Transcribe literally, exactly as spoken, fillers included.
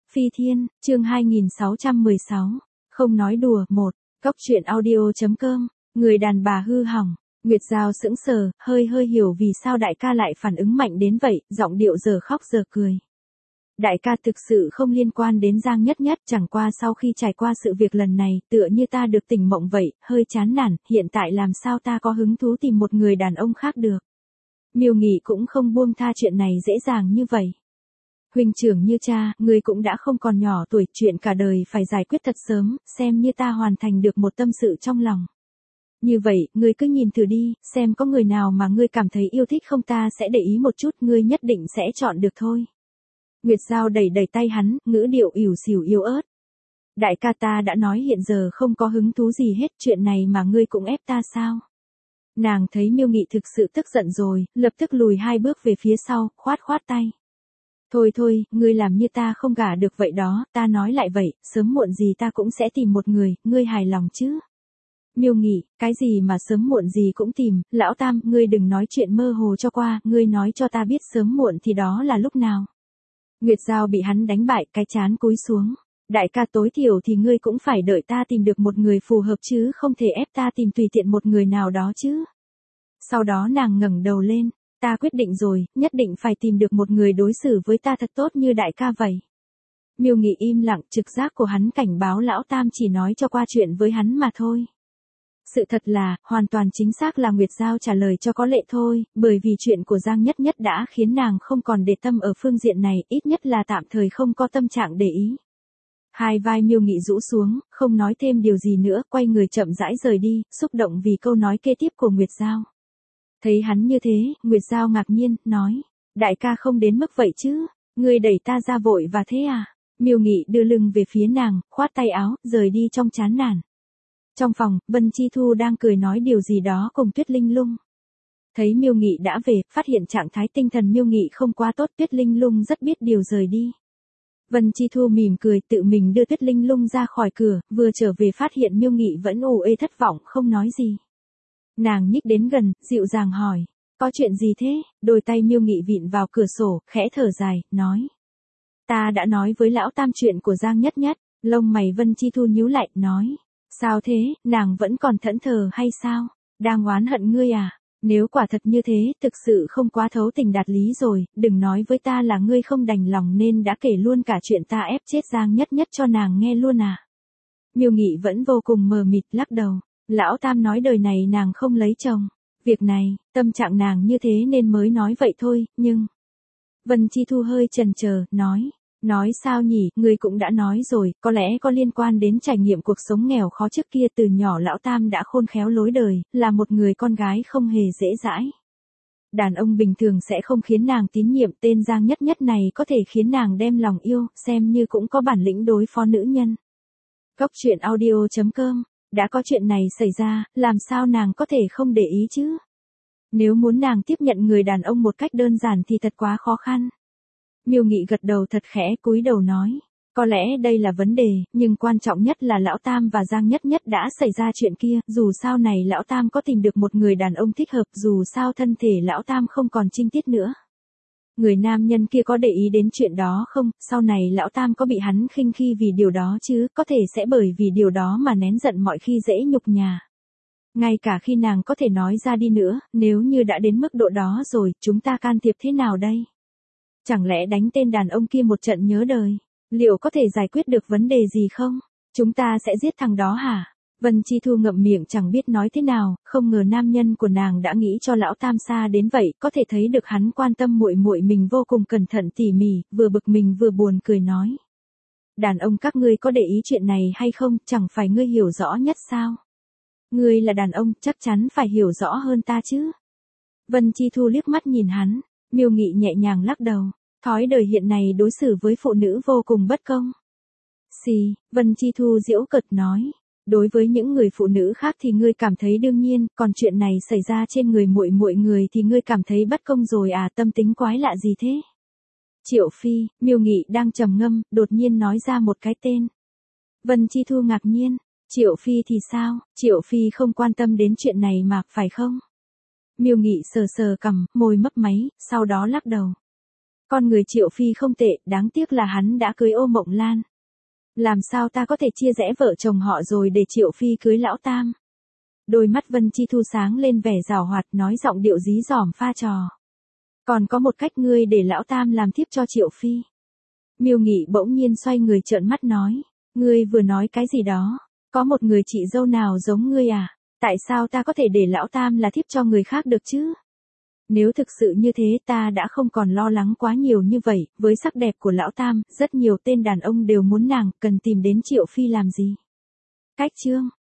Phi Thiên, chương hai nghìn sáu trăm mười sáu. Không nói đùa, một. Cốc truyện audio.com. Người đàn bà hư hỏng. Nguyệt Giao sững sờ, hơi hơi hiểu vì sao đại ca lại phản ứng mạnh đến vậy, giọng điệu giờ khóc giờ cười. Đại ca thực sự không liên quan đến Giang Nhất Nhất, chẳng qua sau khi trải qua sự việc lần này, tựa như ta được tỉnh mộng vậy, hơi chán nản, hiện tại làm sao ta có hứng thú tìm một người đàn ông khác được. Miêu Nghị cũng không buông tha chuyện này dễ dàng như vậy. Huynh trưởng như cha, ngươi cũng đã không còn nhỏ tuổi, chuyện cả đời phải giải quyết thật sớm, xem như ta hoàn thành được một tâm sự trong lòng. Như vậy, ngươi cứ nhìn thử đi, xem có người nào mà ngươi cảm thấy yêu thích không, ta sẽ để ý một chút, ngươi nhất định sẽ chọn được thôi. Nguyệt Giao đẩy đẩy tay hắn, ngữ điệu ỉu xìu yếu ớt. Đại ca, ta đã nói hiện giờ không có hứng thú gì hết, chuyện này mà ngươi cũng ép ta sao? Nàng thấy Miêu Nghị thực sự tức giận rồi, lập tức lùi hai bước về phía sau, khoát khoát tay. Thôi thôi, ngươi làm như ta không gả được vậy đó, ta nói lại vậy, sớm muộn gì ta cũng sẽ tìm một người, ngươi hài lòng chứ? Miêu Nghị, cái gì mà sớm muộn gì cũng tìm, lão Tam, ngươi đừng nói chuyện mơ hồ cho qua, ngươi nói cho ta biết sớm muộn thì đó là lúc nào? Nguyệt Giao bị hắn đánh bại, cái chán cúi xuống. Đại ca, tối thiểu thì ngươi cũng phải đợi ta tìm được một người phù hợp chứ, không thể ép ta tìm tùy tiện một người nào đó chứ. Sau đó nàng ngẩng đầu lên. Ta quyết định rồi, nhất định phải tìm được một người đối xử với ta thật tốt như đại ca vậy. Miêu Nghị im lặng, trực giác của hắn cảnh báo lão Tam chỉ nói cho qua chuyện với hắn mà thôi. Sự thật là, hoàn toàn chính xác là Nguyệt Giao trả lời cho có lệ thôi, bởi vì chuyện của Giang Nhất Nhất đã khiến nàng không còn để tâm ở phương diện này, ít nhất là tạm thời không có tâm trạng để ý. Hai vai Miêu Nghị rũ xuống, không nói thêm điều gì nữa, quay người chậm rãi rời đi, xúc động vì câu nói kế tiếp của Nguyệt Giao. Thấy hắn như thế, Nguyệt Giao ngạc nhiên, nói, đại ca không đến mức vậy chứ, ngươi đẩy ta ra vội và thế à? Miêu Nghị đưa lưng về phía nàng, khoát tay áo, rời đi trong chán nản. Trong phòng, Vân Chi Thu đang cười nói điều gì đó cùng Tuyết Linh Lung. Thấy Miêu Nghị đã về, phát hiện trạng thái tinh thần Miêu Nghị không quá tốt, Tuyết Linh Lung rất biết điều rời đi. Vân Chi Thu mỉm cười, tự mình đưa Tuyết Linh Lung ra khỏi cửa, vừa trở về phát hiện Miêu Nghị vẫn ù ê thất vọng, không nói gì. Nàng nhích đến gần, dịu dàng hỏi, có chuyện gì thế? Đôi tay Miêu Nghị vịn vào cửa sổ, khẽ thở dài, nói. Ta đã nói với lão Tam chuyện của Giang Nhất Nhất, lông mày Vân Chi Thu nhíu lại, nói. Sao thế, nàng vẫn còn thẫn thờ hay sao? Đang oán hận ngươi à? Nếu quả thật như thế, thực sự không quá thấu tình đạt lý rồi, đừng nói với ta là ngươi không đành lòng nên đã kể luôn cả chuyện ta ép chết Giang Nhất Nhất cho nàng nghe luôn à? Miêu Nghị vẫn vô cùng mờ mịt, lắc đầu. Lão Tam nói đời này nàng không lấy chồng. Việc này, tâm trạng nàng như thế nên mới nói vậy thôi, nhưng... Vân Chi Thu hơi chần chờ, nói. Nói sao nhỉ, ngươi cũng đã nói rồi, có lẽ có liên quan đến trải nghiệm cuộc sống nghèo khó trước kia, từ nhỏ lão Tam đã khôn khéo lối đời, là một người con gái không hề dễ dãi. Đàn ông bình thường sẽ không khiến nàng tín nhiệm, tên Giang Nhất Nhất này có thể khiến nàng đem lòng yêu, xem như cũng có bản lĩnh đối phó nữ nhân. Cốc truyện audio.com. Đã có chuyện này xảy ra, làm sao nàng có thể không để ý chứ? Nếu muốn nàng tiếp nhận người đàn ông một cách đơn giản thì thật quá khó khăn. Miêu Nghị gật đầu thật khẽ, cúi đầu nói. Có lẽ đây là vấn đề, nhưng quan trọng nhất là lão Tam và Giang Nhất Nhất đã xảy ra chuyện kia, dù sao này lão Tam có tìm được một người đàn ông thích hợp, dù sao thân thể lão Tam không còn trinh tiết nữa. Người nam nhân kia có để ý đến chuyện đó không, sau này lão Tam có bị hắn khinh khi vì điều đó chứ, có thể sẽ bởi vì điều đó mà nén giận mọi khi dễ nhục nhà. Ngay cả khi nàng có thể nói ra đi nữa, nếu như đã đến mức độ đó rồi, chúng ta can thiệp thế nào đây? Chẳng lẽ đánh tên đàn ông kia một trận nhớ đời, liệu có thể giải quyết được vấn đề gì không? Chúng ta sẽ giết thằng đó hả? Vân Chi Thu ngậm miệng chẳng biết nói thế nào, không ngờ nam nhân của nàng đã nghĩ cho lão Tam xa đến vậy, có thể thấy được hắn quan tâm muội muội mình vô cùng cẩn thận tỉ mỉ, vừa bực mình vừa buồn cười nói. Đàn ông các ngươi có để ý chuyện này hay không, chẳng phải ngươi hiểu rõ nhất sao? Ngươi là đàn ông, chắc chắn phải hiểu rõ hơn ta chứ? Vân Chi Thu liếc mắt nhìn hắn, Miêu Nghị nhẹ nhàng lắc đầu, thói đời hiện nay đối xử với phụ nữ vô cùng bất công. Xì, Vân Chi Thu giễu cợt nói. Đối với những người phụ nữ khác thì ngươi cảm thấy đương nhiên, còn chuyện này xảy ra trên người muội muội người thì ngươi cảm thấy bất công rồi à, tâm tính quái lạ gì thế? Triệu Phi, Miêu Nghị đang trầm ngâm, đột nhiên nói ra một cái tên. Vân Chi Thu ngạc nhiên, Triệu Phi thì sao, Triệu Phi không quan tâm đến chuyện này mà, phải không? Miêu Nghị sờ sờ cằm, môi mấp máy, sau đó lắc đầu. Con người Triệu Phi không tệ, đáng tiếc là hắn đã cưới Ô Mộng Lan. Làm sao ta có thể chia rẽ vợ chồng họ rồi để Triệu Phi cưới lão Tam? Đôi mắt Vân Chi Thu sáng lên vẻ giảo hoạt, nói giọng điệu dí dỏm pha trò. Còn có một cách, ngươi để lão Tam làm thiếp cho Triệu Phi. Miêu Nghị bỗng nhiên xoay người trợn mắt nói, ngươi vừa nói cái gì đó? Có một người chị dâu nào giống ngươi à? Tại sao ta có thể để lão Tam là thiếp cho người khác được chứ? Nếu thực sự như thế ta đã không còn lo lắng quá nhiều như vậy, với sắc đẹp của lão Tam, rất nhiều tên đàn ông đều muốn nàng, cần tìm đến Triệu Phi làm gì? Cách chương